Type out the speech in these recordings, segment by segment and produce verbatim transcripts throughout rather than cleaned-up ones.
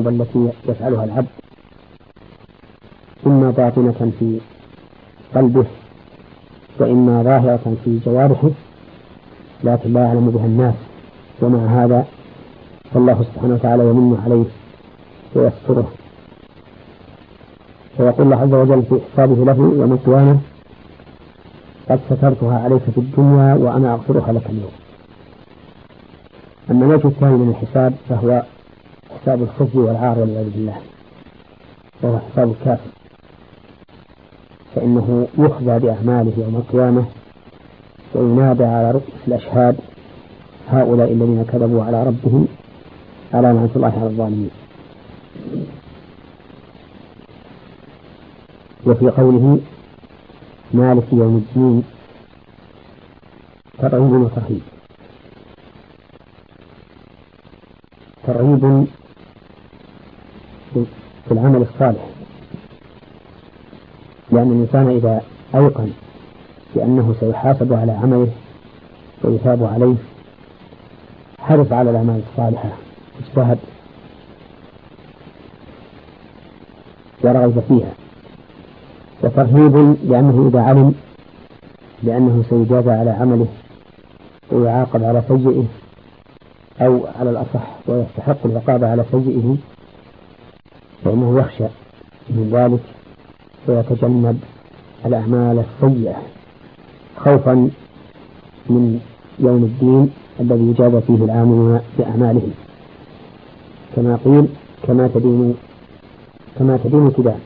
الذنوب التي يفعلها العبد إما باطنة في قلبه وإما ظاهرة في جوارحه لكن لا يعلم بها الناس، ومع هذا فالله سبحانه وتعالى يمن عليه ويستره، ويقول الله عز وجل في إحسابه له يوم القيامة: قد سترتها عليك في الدنيا وأنا أغفرها لك اليوم. أما الوجه الثاني من الحساب فهو حساب الخزي والعار والعياذ بالله، وهو حساب الكافر، فإنه يخزى بأعماله يوم القيامة وينادى على رؤوس الأشهاد: هؤلاء الذين كذبوا على ربهم ألا لعنة الله على الظالمين. وفي قوله مالك يوم الدين ترغيب وترهيب. ترغيب في العمل الصالح، لأن الإنسان إذا أيقن بأنه سيحاسب على عمله ويثاب عليه حرص على الأعمال الصالحة، اجتهد ورغب فيها. وترهيب لأنه إذا علم بأنه سيجازى على عمله ويعاقب على سيئه، أو على الأصح ويستحق العقاب على سيئه، فإنه يخشى من ذلك ويتجنب الأعمال السيئة خوفا من يوم الدين الذي يجازى فيه العاملون بأعمالهم، كما قيل: كما تدين كما تدين تدان.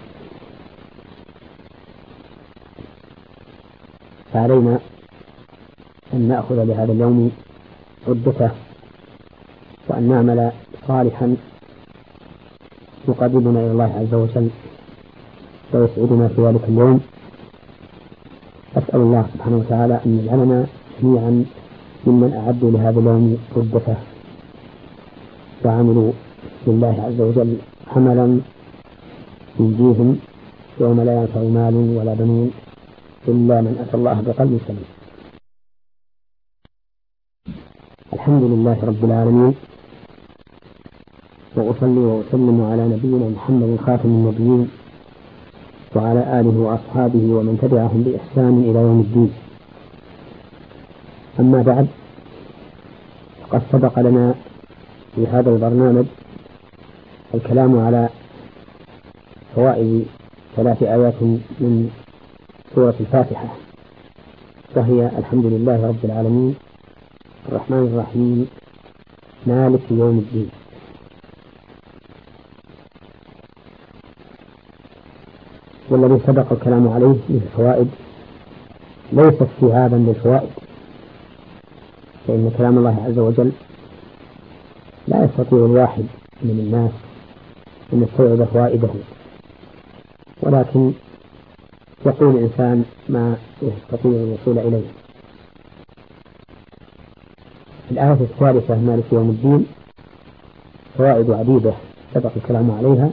فعلينا أن نأخذ لهذا اليوم عدته وأن نعمل صالحا يقربنا إلى الله عز وجل ويسعدنا في ذلك اليوم. أسأل الله سبحانه وتعالى أن يجعلنا جميعا ممن أعدوا لهذا اليوم عدته وعملوا لله عز وجل عملا ينجيهم يوم لا ينفع مال ولا بنون إلا من أتى الله بقلب سليم. الحمد لله رب العالمين، وأصلي وأسلم على نبينا محمد خاتم النبيين وعلى آله وأصحابه ومن تبعهم بإحسان إلى يوم الدين. أما بعد، قد سبق لنا في هذا البرنامج الكلام على فوائد ثلاث آيات من سورة الفاتحة، وهي: الحمد لله رب العالمين، الرحمن الرحيم، مالك يوم الدين. والذي سبق الكلام عليه من الفوائد ليس استيعابا للفوائد، فإن كلام الله عز وجل لا يستطيع الواحد من الناس أن يستوعب فوائده، ولكن يقول الإنسان ما يستطيع الوصول إليه. الآية الثالثة مالك يوم الدين فوائد عديدة سبق الكلام عليها،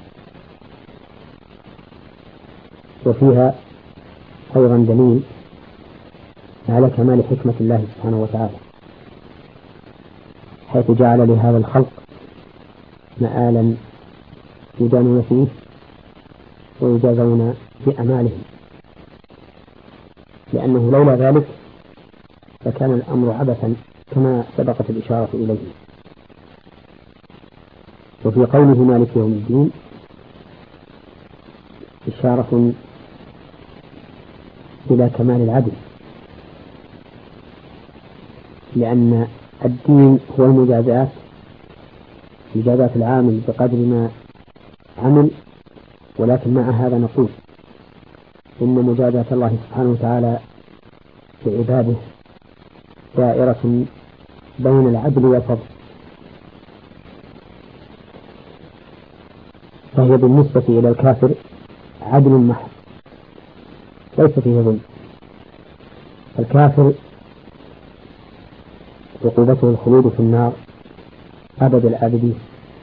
وفيها أيضا دليل على كمال حكمة الله سبحانه وتعالى، حيث جعل لهذا الخلق مآلا يدانون فيه ويجازون بأعمالهم، لأنه لولا ذلك فكان الأمر عبثا كما سبقت الإشارة إليه. وفي قوله مالك يوم الدين إشارة إلى كمال العدل، لأن الدين هو المجازات، مجازات العامل بقدر ما عمل، ولكن مع هذا نقول إن مجازات الله سبحانه وتعالى لعباده دائرة بين العدل والفضل، فهي بالنسبة إلى الكافر عدل محض ليس فيه ظلم. الكافر عقوبته الخلود في النار أبد الآبدين،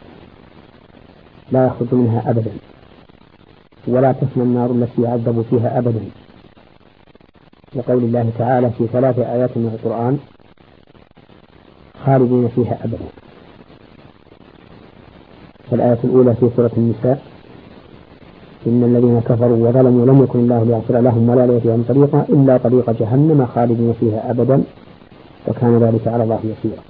لا يخرج منها أبدا، ولا تفنى النار التي يعذب فيها أبدا، لقول الله تعالى في ثلاث آيات من القرآن: خالدين فيها أبدا. فالآية الأولى في سورة النساء: إن الذين كفروا وظلموا لم يكن الله ليغفر لهم ولا ليهديهم طريقا إلا طريق جهنم خالدين فيها أبدا وكان ذلك على الله يسيرا.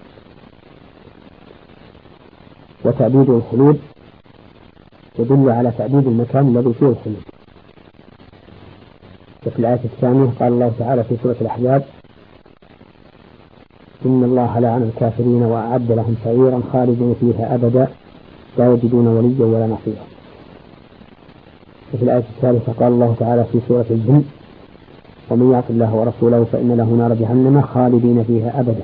وتأبيد الخلود يدل على تأبيد المكان الذي فيه الخلود. وفي الآية الثانية قال الله تعالى في سورة الأحزاب: إن الله لعن الكافرين وأعد لهم سعيرا خالدين فيها أبدا لا يجدون وليا ولا نصيرا. وفي الآية الثالثة قال الله تعالى في سورة الجن: ومن يعص الله ورسوله فإن له نار جهنم خالدين فيها أبدا.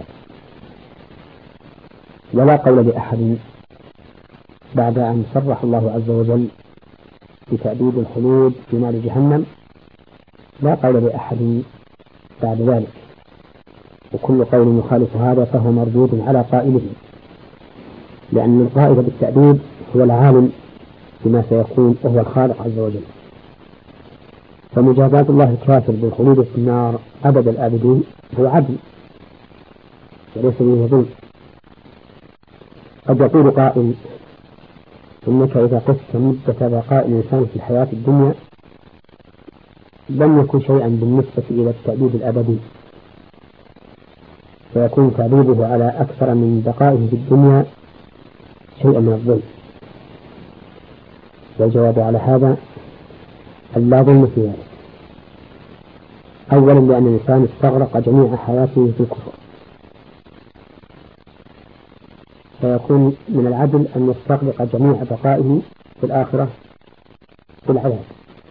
ولا قول لأحد بعد أن صرح الله عز وجل بتأبيد الخلود في نار جهنم، لا قول لأحد بعد ذلك، وكل قول يخالف هذا فهو مردود على قائله، لأن القائل بالتأبيد هو العالم بما سيكون وهو الخالق عز وجل. فمجازات الله الكافر بالخلود في النار أبد الآبدين هو عدل وليس به ظلم. قد يقول قائل: إنك إذا قست مدة بقاء الإنسان في الحياة الدنيا لم يكن شيئا بالنسبة إلى التأبيد الأبدي، فيكون تعذيبه على أكثر من بقائه في الدنيا شيئا من الظلم. والجواب على هذا أن لا ظلم في ذلك. أولا لأن الإنسان استغرق جميع حياته في الكفر، فيكون من العدل أن يستغرق جميع بقائه في الآخرة في العذاب.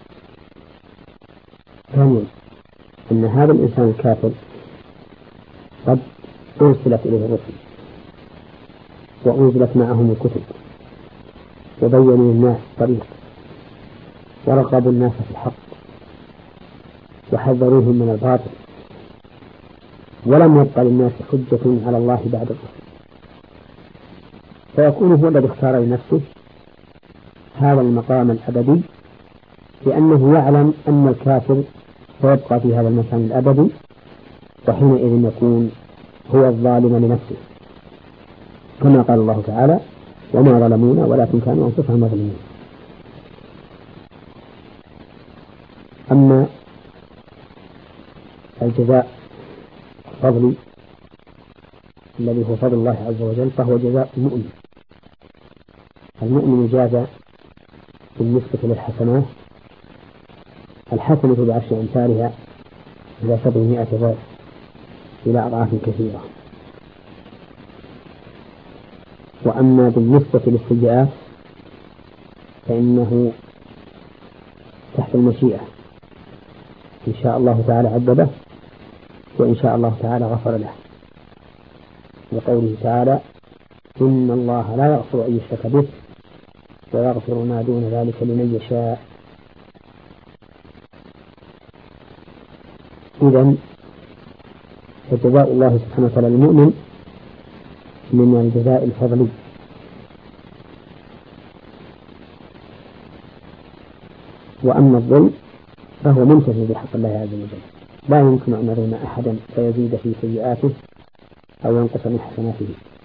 ثانيا أن هذا الإنسان الكافر قد أرسلت إليه الرسل وأنزلت معهم الكتب وبينوا الناس الطريق ورغبوا الناس في الحق وحذروهم من الباطل، ولم يبق للناس حجة على الله بعد الرسل، فيكون هو الذي اختار لنفسه هذا المقام الأبدي، لأنه يعلم أن الكافر سيبقى في هذا المكان الأبدي، وحينئذ يكون هو الظالم لنفسه، كما قال الله تعالى: وما ظلمونا ولكن كانوا أنفسهم يظلمون. أما الجزاء الفضلي الذي هو فضل الله عز وجل فهو جزاء المؤمن. المؤمن يجازى بالنسبة للحسنات الحسنة بعشر أمثالها إلى سبعمائة ضعف إلى أضعاف كثيرة. وأما بالنسبة للسيئات فإنه تحت المشيئة، إن شاء الله تعالى عذبه وإن شاء الله تعالى غفر له، وقوله تعالى: إن الله لا يغفر أن يشرك به ويغفر ما دون ذلك لمن يشاء. إذن فجزاء الله سبحانه وتعالى المؤمن من الجزاء الفضلي. وأما الظلم فهو منتهي بحق الله عز وجل، لا يمكن أن يظلم أحدا فيزيد في سيئاته أو ينقص من حسناته.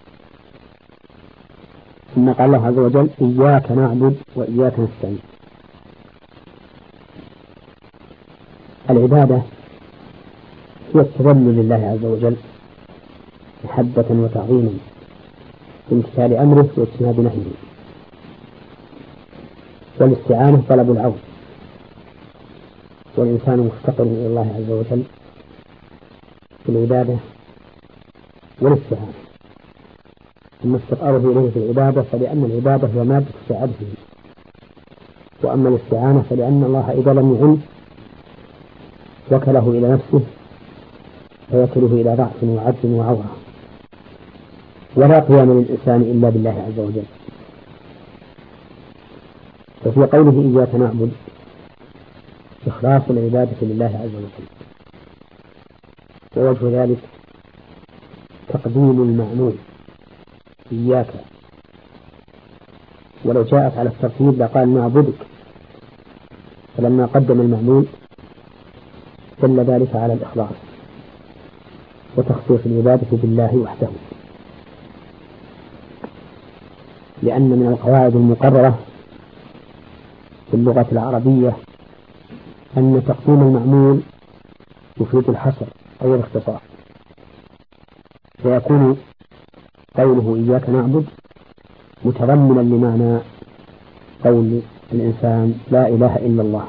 ثم قال الله عز وجل: إياك نعبد وإياك نستعين. العبادة هي التذلل لله عز وجل محبة وتعظيما بامتثال أمره واجتناب نهيه، والاستعانة طلب العون، والإنسان مفتقر إلى الله عز وجل في العبادة والاستعانة. أما استقراره إليه في العبادة فلأن العبادة هي مادة سعادته، وأما الاستعانة فلأن الله إذا لم يعن وكله إلى نفسه فيكله إلى ضعف وعجز وعورة، ولا قيام للإنسان إلا بالله عز وجل. وفي قوله إياك نعبد إخلاص العبادة لله عز وجل، ووجه ذلك تقديم المعمول إياك، ولو جاءت على الترتيب لقال نعبدك، فلما قدم المعمول دل ذلك على الإخلاص وتخصيص العبادة بالله وحده. لأن من القواعد المقررة في اللغة العربية أن تقديم المعمول يفيد الحصر أو الاختصار، فيكون قوله إياك نعبد متضمنا لمعنى قول الإنسان لا إله إلا الله.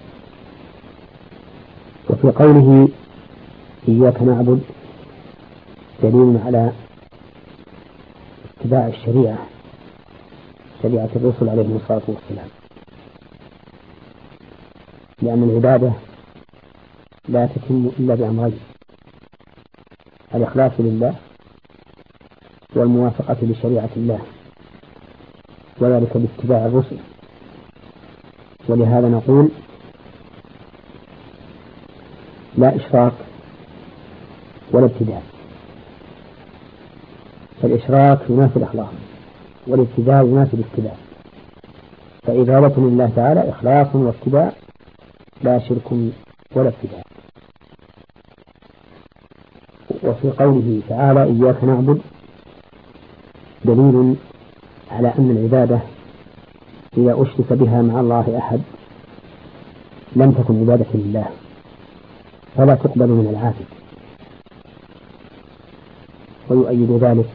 وفي قوله إياك نعبد دليل على اتباع الشريعة، شريعة الرسل عليهم الصلاة والسلام، لأن العبادة لا تتم إلا بأمرين: الإخلاص لله والموافقة لشريعة الله، وذلك باتباع الرسل. ولهذا نقول لا إشراك ولا ابتداع، فالإشراك ينافي الإخلاص والابتداع ينافي الاتباع، فعبادة لله تعالى إخلاص واتباع، لا شرك ولا ابتداع. وفي قوله تعالى إياك نعبد دليل على أن العبادة إذا أشرك بها مع الله أحد لم تكن عبادة لله فلا تقبل من العابد. ويؤيد ذلك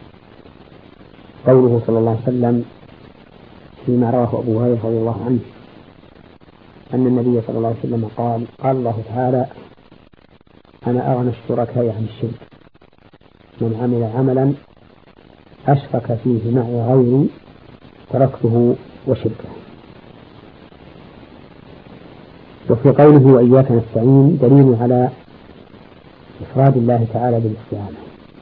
قوله صلى الله عليه وسلم فيما رواه أبو هريرة رضي الله عنه أن النبي صلى الله عليه وسلم قال: قال الله تعالى: أنا أغنى الشركاء عن الشرك، من عمل عملا أشرك فيه معي غيري تركته وشركه. وفي قوله وإياك نستعين دليل على إفراد الله تعالى بالاستعانة،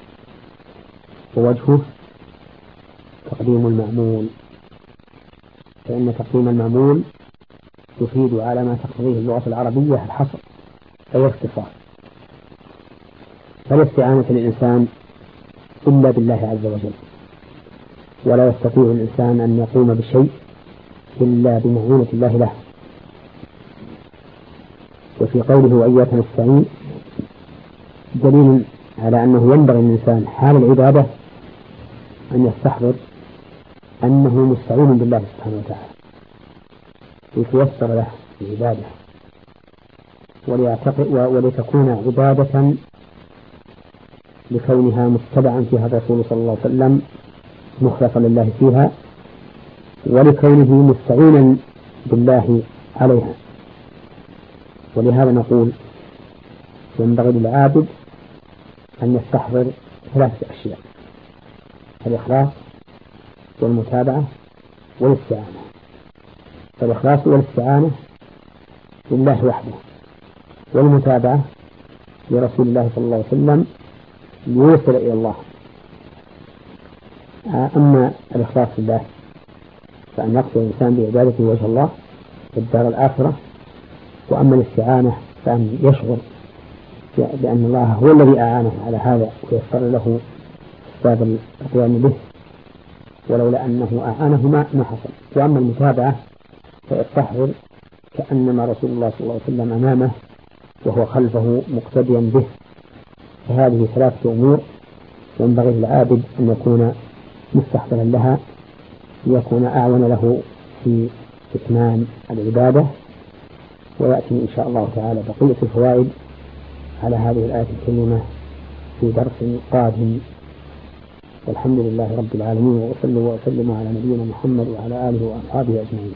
ووجهه تقديم المعمول، فإن تقديم المعمول يفيد على ما تقتضيه اللغة العربية الحصر أي اختصار، فلا استعانة للإنسان إلا بالله عز وجل، ولا يستطيع الإنسان أن يقوم بشيء إلا بمعونة الله له. وفي قوله وإياك نستعين دليل على أنه ينبغي للإنسان حال العبادة أن يستحضر أنه مستعين بالله سبحانه وتعالى ليتيسر له العبادة، ولتكون عبادة لكونها متبعا فيها الرسول صلى الله عليه وسلم مخلصا لله فيها، ولكونه مستعينا بالله عليها. ولهذا نقول ينبغي للعابد أن يستحضر ثلاثة أشياء: الإخلاص والمتابعة والاستعانة. فالإخلاص والاستعانة لله وحده، والمتابعة لرسول الله صلى الله عليه وسلم ليوصل إلى الله. أما الإخلاص لله فأن يقصد الإنسان بعبادته وجه الله في الدار الآخرة، وأما الاستعانة فأن يشعر بأن الله هو الذي أعانه على هذا ويسر له أسباب القيام به، ولولا أنه أعانه ما حصل. وأما المتابعة فيستحضر كأنما رسول الله صلى الله عليه وسلم أمامه وهو خلفه مقتديا به. فهذه ثلاثة أمور ينبغي للعابد أن يكون مستحضرا لها ليكون أعون له في إتمام العبادة. ويأتي إن شاء الله تعالى بقية الفوائد على هذه الآية الكريمة في درس قادم، والحمد لله رب العالمين، وأصلي وأسلم على نبينا محمد وعلى آله وأصحابه أجمعين.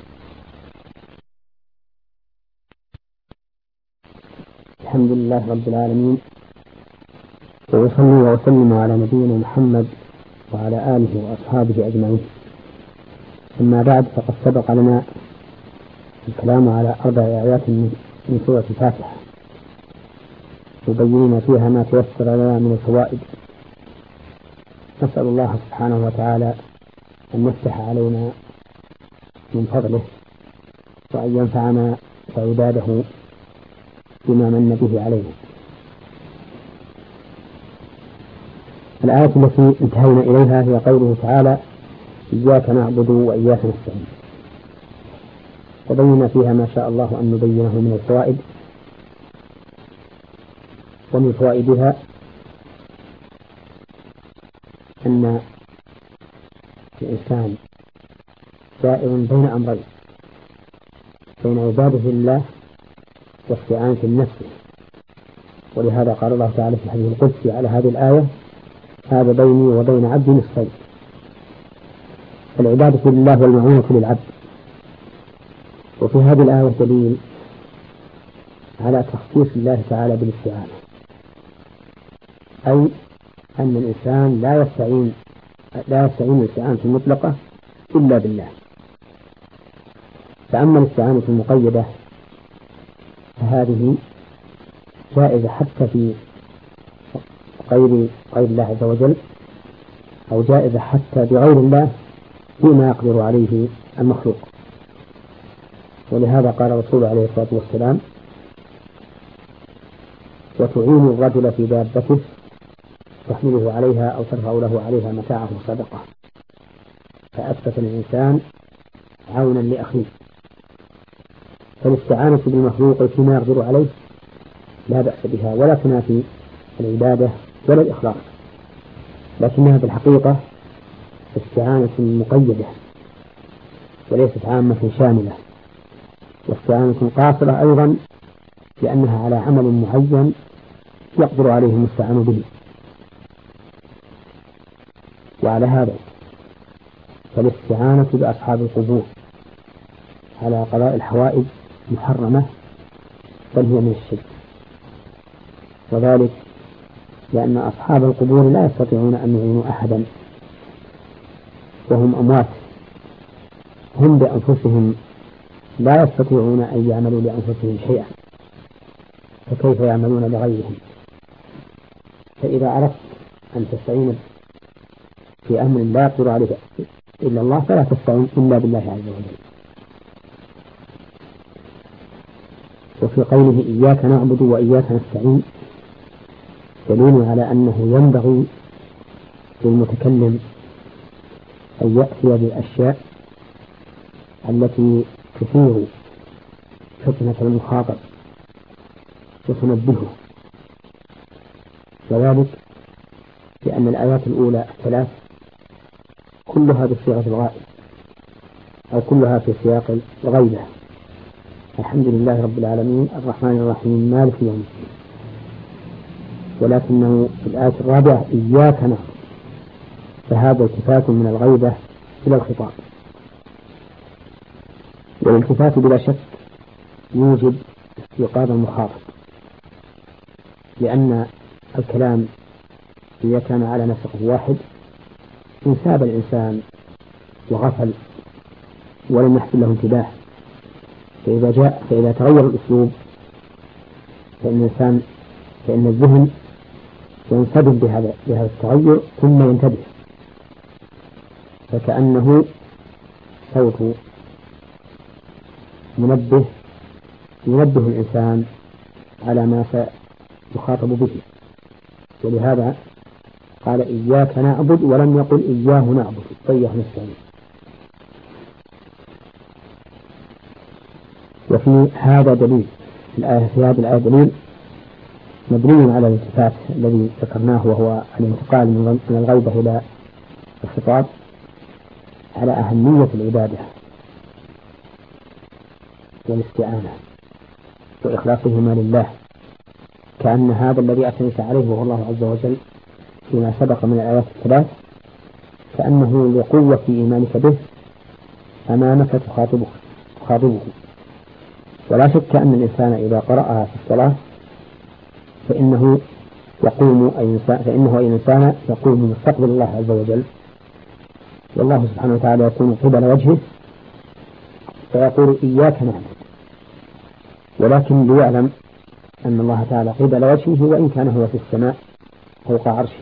الحمد لله رب العالمين، وأصلي وأسلم على نبينا محمد وعلى آله وأصحابه أجمعين. أما بعد، فقد سبق لنا الكلام على أربع آيات من سورة الفاتحة يبين فيها ما تيسر لنا من الفوائد. نسأل الله سبحانه وتعالى أن يفتح علينا من فضله، وأن ينفعنا وعباده بما من به علينا. الآية التي انتهينا إليها هي قوله تعالى إياك نعبد وإياك نستعين، وبينا فيها ما شاء الله أن نبينه من الفوائد. ومن فوائدها أن الإنسان دائر بين أمرين، بين عبادة الله واستعانة بنفسه. ولهذا قال الله تعالى في الحديث القدسي على هذه الآية: هذا بيني وبين عبدي نصفين. العبادة لله والمعونة للعبد. وفي هذه الآية دليل على تخصيص الله تعالى بالاستعانة، أي أن الإنسان لا يستعين لا يستعين الاستعانة المطلقة إلا بالله. فأما الاستعانة المقيدة فهذه جائزة حتى في غير غير الله عز وجل، أو جائزة حتى بغير الله فيما يقدر عليه المخلوق. ولهذا قال الرسول عليه الصلاة والسلام: وتعين الرجل في دابته تحمله عليها أو ترفع له عليها متاعه صدقة. فأثبت الإنسان عونا لأخيه. فالاستعانة بالمخلوق فيما يقدر عليه لا بأس بها، ولا تنافي العبادة ولا الإخلاص، لكنها بالحقيقة استعانة مقيدة وليست عامة شاملة، واستعانة قاصرة أيضا، لأنها على عمل معين يقدر عليه المستعان به. وعلى هذا فالاستعانة بأصحاب القبور على قضاء الحوائج محرمة، بل هي من الشرك. وذلك لأن أصحاب القبور لا يستطيعون أن يعينوا أحدا، وهم أموات، هم بأنفسهم لا يستطيعون أن يعملوا لأنفسهم شيئا، فكيف يعملون لغيرهم؟ فإذا أردت أن تستعين في أمر لا يقدر عليه إلا الله فلا تستعين إلا بالله عز وجل. وفي قوله إياك نعبد وإياك نستعين دليل على أنه ينبغي للمتكلم أن يأتي بالأشياء التي تثير فتنة المخاطب وتنبهه، وذلك لأن الآيات الأولى الثلاث كلها بصيغة الغائب، أو كلها في سياق الغيبة: الحمد لله رب العالمين الرحمن الرحيم مالك يوم الدين. ولكنه في الآية الرابعة إياك نعبد، فهذا التفات من الغيبة إلى الخطاب. والالتفات بلا شك يوجب استيقاظ المخاطب، لأن الكلام إذا كان على نسق واحد إن ساب الإنسان وغفل ولم يحصل له انتباه، فإذا جاء فإذا تغير الأسلوب فإن الإنسان فإن الذهن ينسدد بهذا بهذا التغير ثم ينتبه، فكأنه صوت منبه ينبه الإنسان على ما سيخاطب به. ولهذا قال إياك نعبد ولم يقل إياه نعبد وإياه نستعين. وفي هذا دليل الآية في هذه الآية دليل مبني على الالتفات الذي ذكرناه، وهو الانتقال من الغيبة إلى الخطاب، على أهمية العبادة والاستعانة وإخلاصهما لله، كأن هذا الذي أثنيت عليه وهو الله عز وجل فيما سبق من الآيات الثلاث كأنه لقوة إيمانك به أمامك تخاطبه تخاطبه ولا شك أن الإنسان إذا قرأها في الصلاة فإنه يقوم أي فإنه أي إنسان يقوم مستقبل الله عز وجل، والله سبحانه وتعالى يكون قبل وجهه فيقول إياك نعبد، ولكن ليعلم أن الله تعالى قبل وجهه وإن كان هو في السماء فوق عرشه،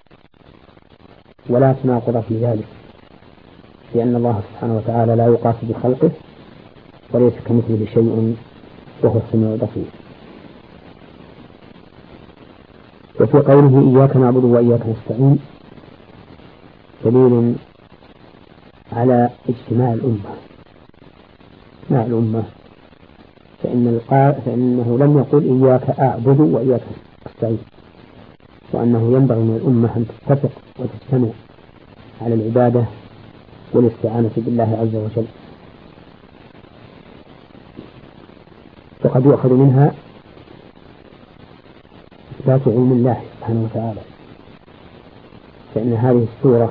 ولا تناقض في ذلك، لأن الله سبحانه وتعالى لا يقاس بخلقه وليس كمثله شيء وهو السميع البصير. وفي قوله إياك نعبد وإياك نستعين دليل على اجتماع الأمة اجتماع الأمة فإن القا... فإنه لم يقل إياك أعبد وإياك أستعين، وأنه ينبغي من الأمة أن تتفق وتجتمع على العبادة والاستعانة بالله عز وجل. وقد يؤخذ منها إثبات علم الله سبحانه وتعالى، فإن هذه السورة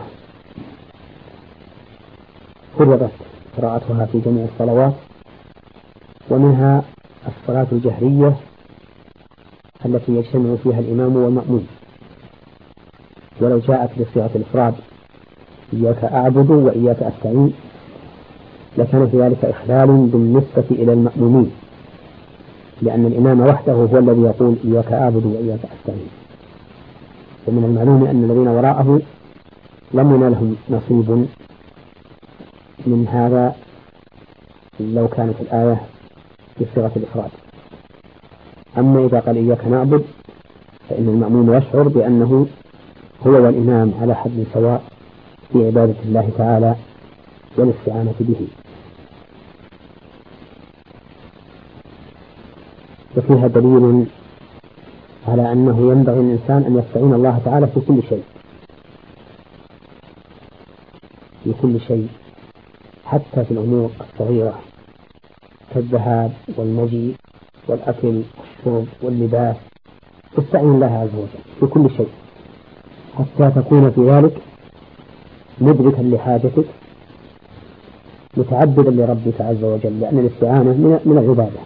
فرضت قراءتها في جميع الصلوات، ومنها الصلاة الجهرية التي يجتمع فيها الإمام والمأموم، ولو جاءت بصيغة الإفراد إياك أعبد وإياك أستعين لكان في ذلك إخلال بالنسبة إلى المأمومين، لأن الإمام وحده هو الذي يقول إياك أعبد وإياك أستعين، ومن المعلوم أن الذين وراءه لم ينالهم نصيب من هذا لو كانت الآية بصيغة الإفراد. أما إذا قال إياك نعبد فإن المأموم يشعر بأنه هو والإمام على حد سواء في عبادة الله تعالى والاستعانة به. وفيها دليل على أنه ينبغي الإنسان أن يستعين الله تعالى في كل شيء، في كل شيء حتى في الأمور الصغيرة كالذهاب والمجيء والأكل والشرب واللباس، تستعين الله عز وجل في كل شيء حتى تكون في ذلك مدركا لحاجتك متعبدا لربك عز وجل، لأن الاستعانة من العبادة.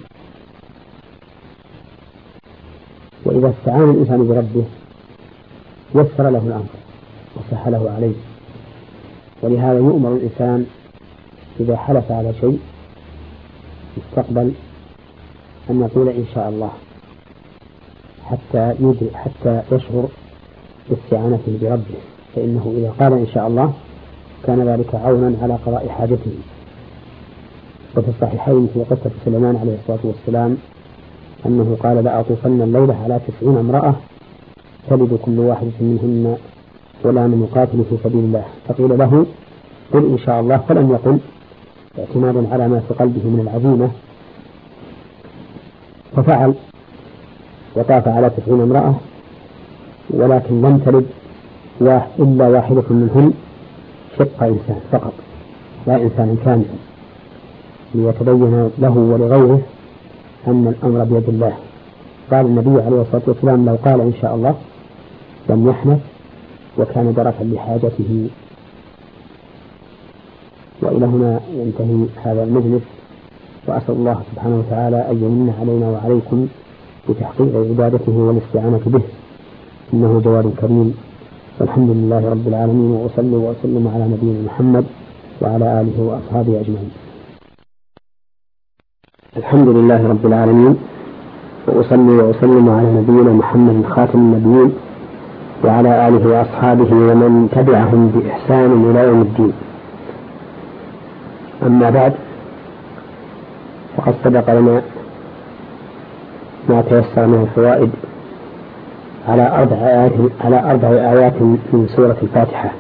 وإذا استعان الإنسان بربه يسر له الأمر وسهله عليه، ولهذا يؤمر الإنسان إذا حلف على شيء يستقبل أن يقول إن شاء الله حتى يدرك حتى يشعر باستعانته بربه، فإنه إذا قال إن شاء الله كان ذلك عونا على قضاء حاجته. وفي الصحيحين في قصة سليمان عليه الصلاة والسلام أنه قال لأطوفن الليلة على تسعين امرأة تلد كل واحدة منهن غلام مقاتل في سبيل الله، فقيل له قل إن شاء الله، فلم يقل اعتمادا على ما في قلبه من العزيمة، ففعل وطاف على تسعين امرأة ولكن لم تلد إلا واحدة منهن شق إنسان فقط لا إنسان كامل، ليتبين له ولغيره أن الأمر بيد الله. قال النبي عليه الصلاة والسلام لو قال إن شاء الله لم يحنث وكان دركا لحاجته. وإلى هنا ينتهي هذا المجلس، وأسأل الله سبحانه وتعالى أن يمن علينا وعليكم بتحقيق عبادته والاستعانة به، إنه جواد كريم. والحمد لله رب العالمين، وأصلي وأسلم على نبينا محمد وعلى آله وأصحابه أجمعين. الحمد لله رب العالمين، وأصلي وأسلم على نبينا محمد خاتم النبيين وعلى آله وأصحابه ومن تبعهم بإحسان إلى يوم الدين. أما بعد، فقد سبق لنا ما تيسر من الفوائد على أربع آيات على أربع آيات من سورة الفاتحة،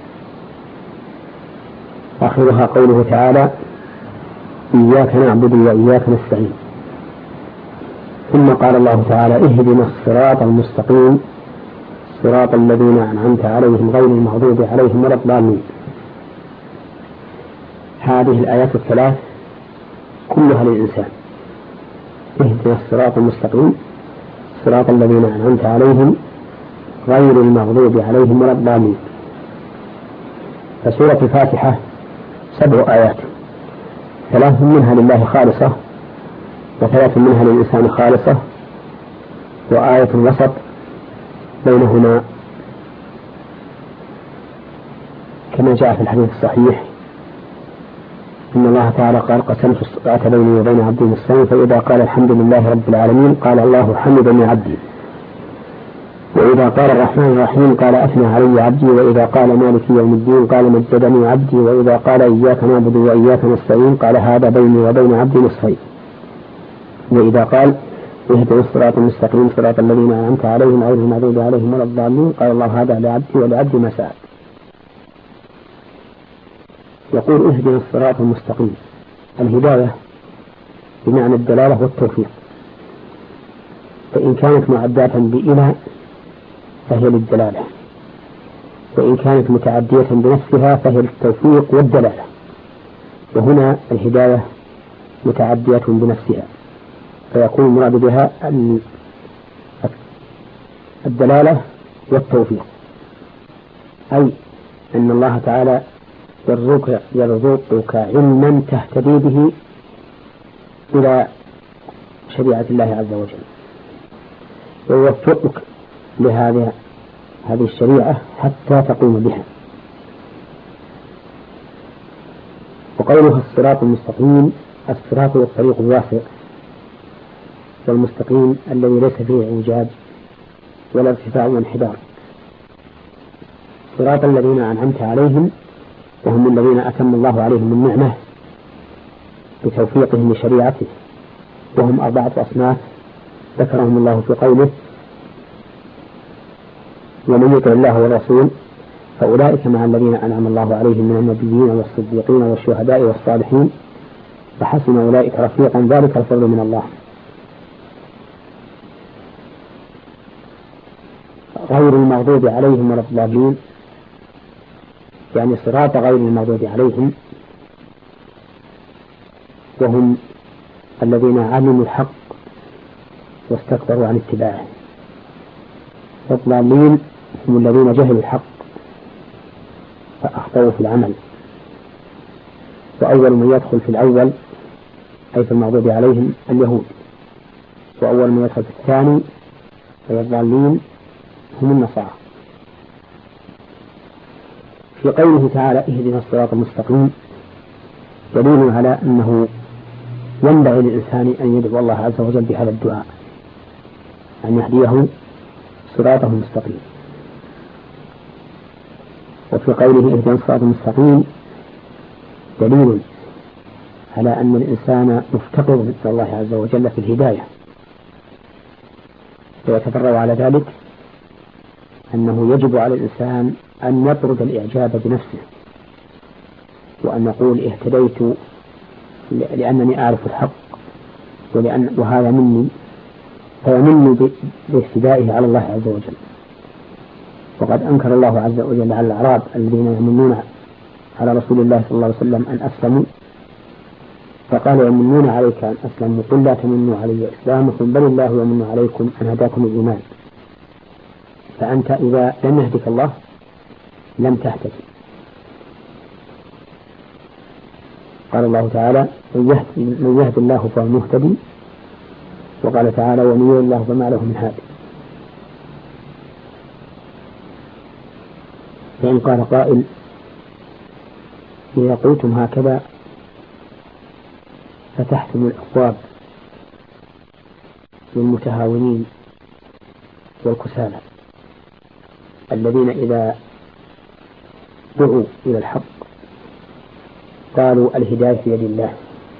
آخرها قوله تعالى إياك نعبد وإياك نستعين. ثم قال الله تعالى اهدنا الصراط المستقيم صراط الذين أنعمت عليهم غير المغضوب عليهم ولا الضالين. هذه الآيات الثلاث كلها للإنسان، اهدنا الصراط المستقيم صراط الذين أنعمت عليهم غير المغضوب عليهم ولا الضالين. فسورة الفاتحة سبع آيات، ثلاث منها لله خالصة وثلاث منها للإنسان خالصة، وآية وسط بينهما كما جاء في الحديث الصحيح إن الله تعالى قال قسمت الصلاة بيني وبين عبدي نصفين، فإذا قال الحمد لله رب العالمين قال الله حمدني عبدي، وإذا قال الرحمن الرحيم قال أثنى علي عبدي، وإذا قال مالك يوم الدين قال مجدني عبدي، وإذا قال إياك نعبد وإياك نستعين قال هذا بيني وبين عبدي نصفين، وإذا قال اهدنا الصراط المستقيم صراط الذين أنعمت عليهم غير المغضوب عليهم ولا الضالين قال الله هذا لعبدي ولعبدي ما سأل. يقول اهدنا الصراط المستقيم، الهداية بمعنى الدلالة والتوفيق، فإن كانت معداة بإلى فهي للدلالة، وإن كانت متعدية بنفسها فهي للتوفيق والدلالة. وهنا الهداية متعدية بنفسها، فيكون المراد بها الدلالة والتوفيق، أي أن الله تعالى يرزقك, يرزقك علما تهتدي به إلى شريعة الله عز وجل، ويوفقك لهذه هذه الشريعة حتى تقوم بها. وقولها الصراط المستقيم، الصراط والطريق الواسع، والمستقيم الذي ليس فيه اعوجاج ولا ارتفاع وانحدار، صراط الذين أنعمت عليهم، وهم الذين أتم الله عليهم النعمة بتوفيقهم لشريعته، وهم أربعة أصناف ذكرهم الله في قوله: ومن يطع الله والرسول فأولئك مع الذين أنعم الله عليهم من النبيين والصديقين والشهداء والصالحين وحسن أولئك رفيقا، ذلك الفضل من الله. غير المغضوب عليهم ولا الضالين، يعني صراط غير المغضوب عليهم، وهم الذين علموا الحق واستكبروا عن اتباعه، والضالين هم الذين جهلوا الحق فأخطأوا في العمل. وأول من يدخل في الأول أي في المغضوب عليهم اليهود، وأول من يدخل في الثاني أي الضالين هم النصارى. في قوله تعالى: اهدنا الصراط المستقيم، دليل على أنه ينبغي للإنسان أن يدعو الله عز وجل بهذا الدعاء، أن يهديه صراطه المستقيم. وفي قوله اهدنا الصراط المستقيم دليل على أن الإنسان مفتقر إلى الله عز وجل في الهداية، ويتفرع على ذلك أنه يجب على الإنسان أن يطرد الإعجاب بنفسه، وأن يقول اهتديت لأنني أعرف الحق ولأن وهذا مني، فيمن باهتدائه على الله عز وجل. وقد أنكر الله عز وجل على الأعراب الذين يمنون على رسول الله صلى الله عليه وسلم أن أسلموا، فقال: يمنون عليك أن أسلموا، قل لا تمنوا علي إسلامكم بل الله يمن عليكم أن هداكم الإيمان. فأنت إذا لم يهدك الله لم تهتدي. قال الله تعالى: من يهد الله فهو مهتدي، وقال تعالى: ومن يضلل الله فما له من هادي. فإن قال قائل: إذا قلتم هكذا فتحتم الأبواب للمتهاونين والكسالى الذين إذا دعوا إلى الحق قالوا الهداية في يد الله،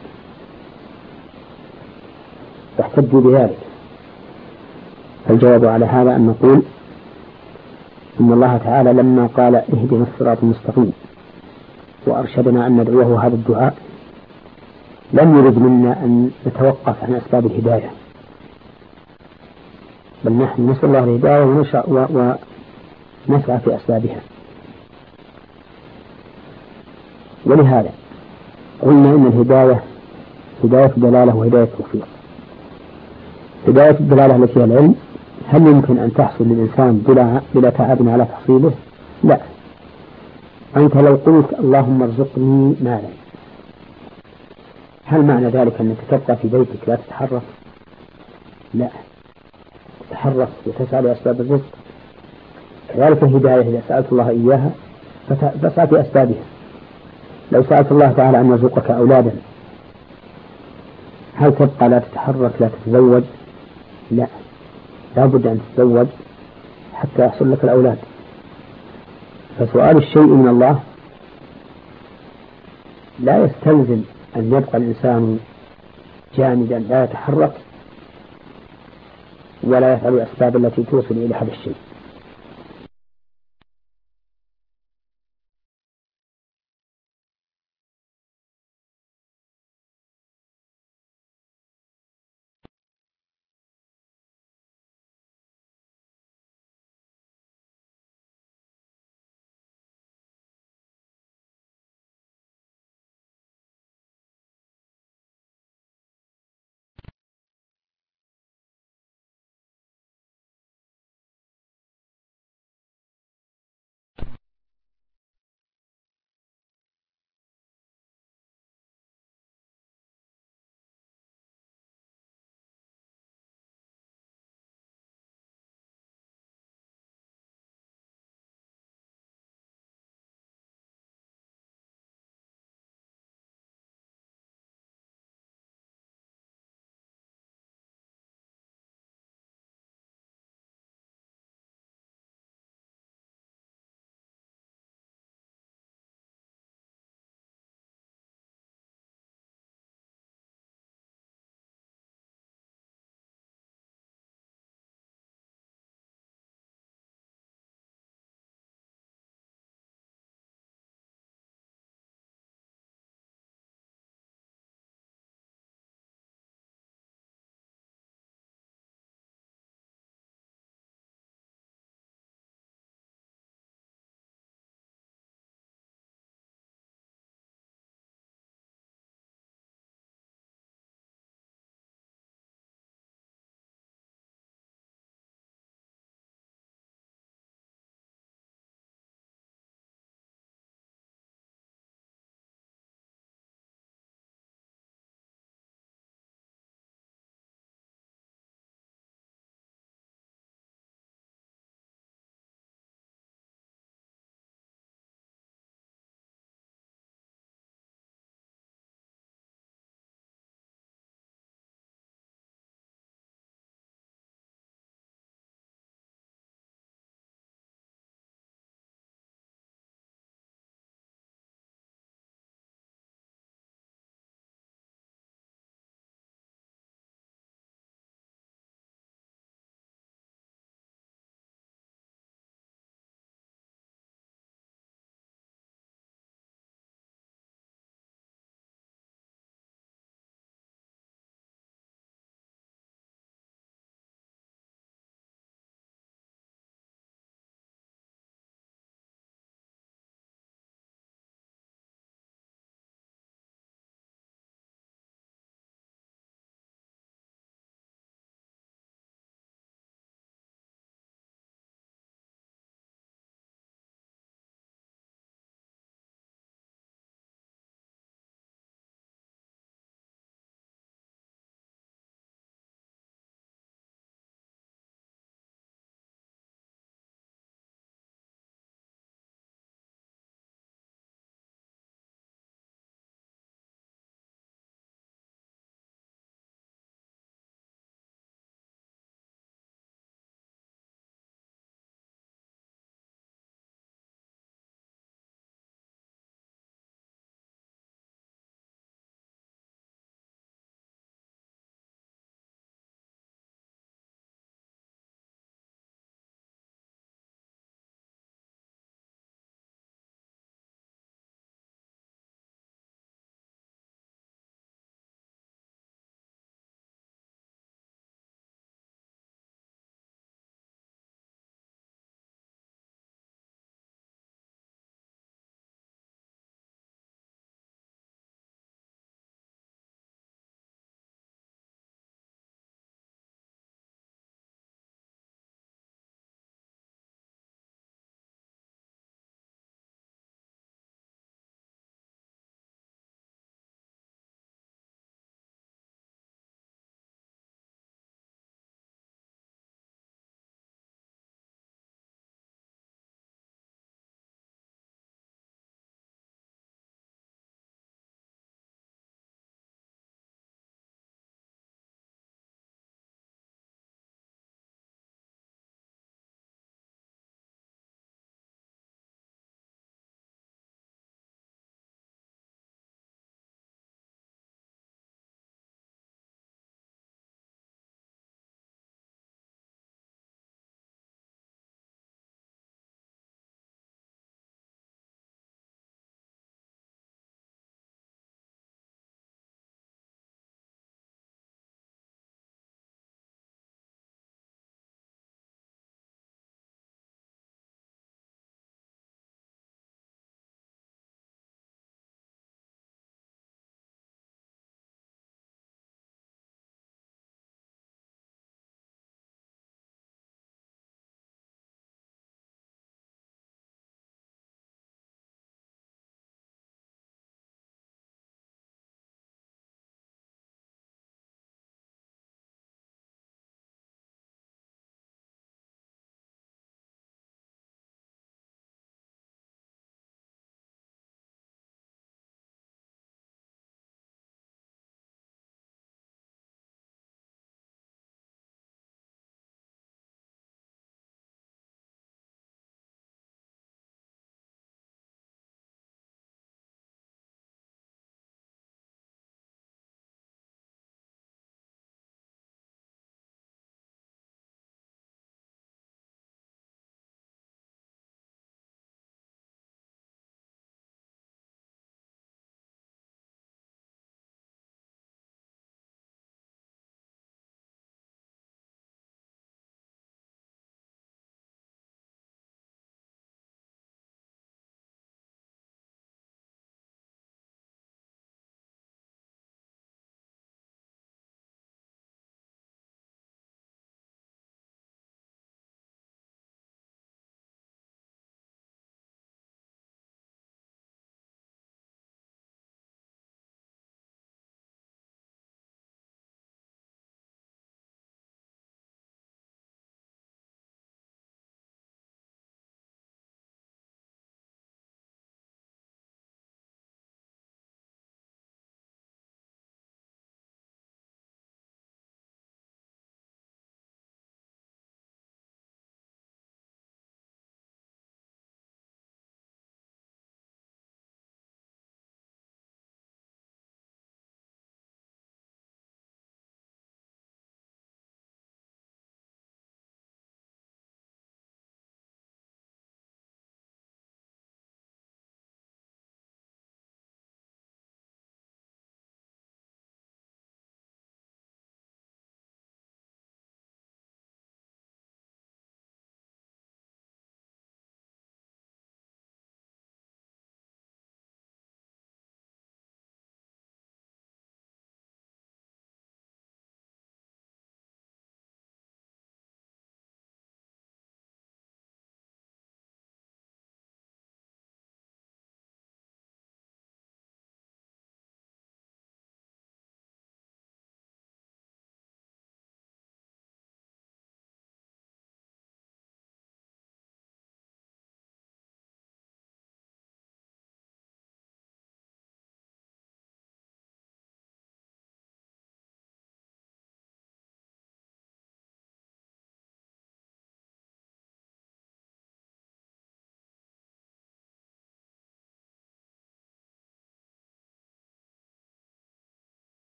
فاحتجوا بذلك. فالجواب على هذا أن نقول إن الله تعالى لما قال اهدنا الصراط المستقيم وأرشدنا أن ندعوه هذا الدعاء لم يرد منا أن نتوقف عن أسباب الهداية، بل نحن نسأل الله الهداية ونسعى في أسبابها. ولهذا قلنا إن الهداية هداية الدلالة وهداية التوفيق. هداية الدلالة التي هي العلم، هل يمكن أن تحصل للإنسان بلا, بلا تعب على تحصيله؟ لا. أنت لو قلت اللهم ارزقني مالا، هل معنى ذلك أنك تبقى في بيتك لا تتحرك؟ لا، تتحرك وتسعى لأسباب الرزق. كذلك الهداية إذا سألت الله إياها فسعى في أسبابها. لو سألت الله تعالى أن يرزقك أولادا، هل تبقى لا تتحرك لا تتزوج؟ لا، لا بد أن تتزوج حتى يحصل لك الأولاد. فسؤال الشيء من الله لا يستلزم أن يبقى الإنسان جامدا لا يتحرك ولا يفعل الأسباب التي توصل إلى هذا الشيء.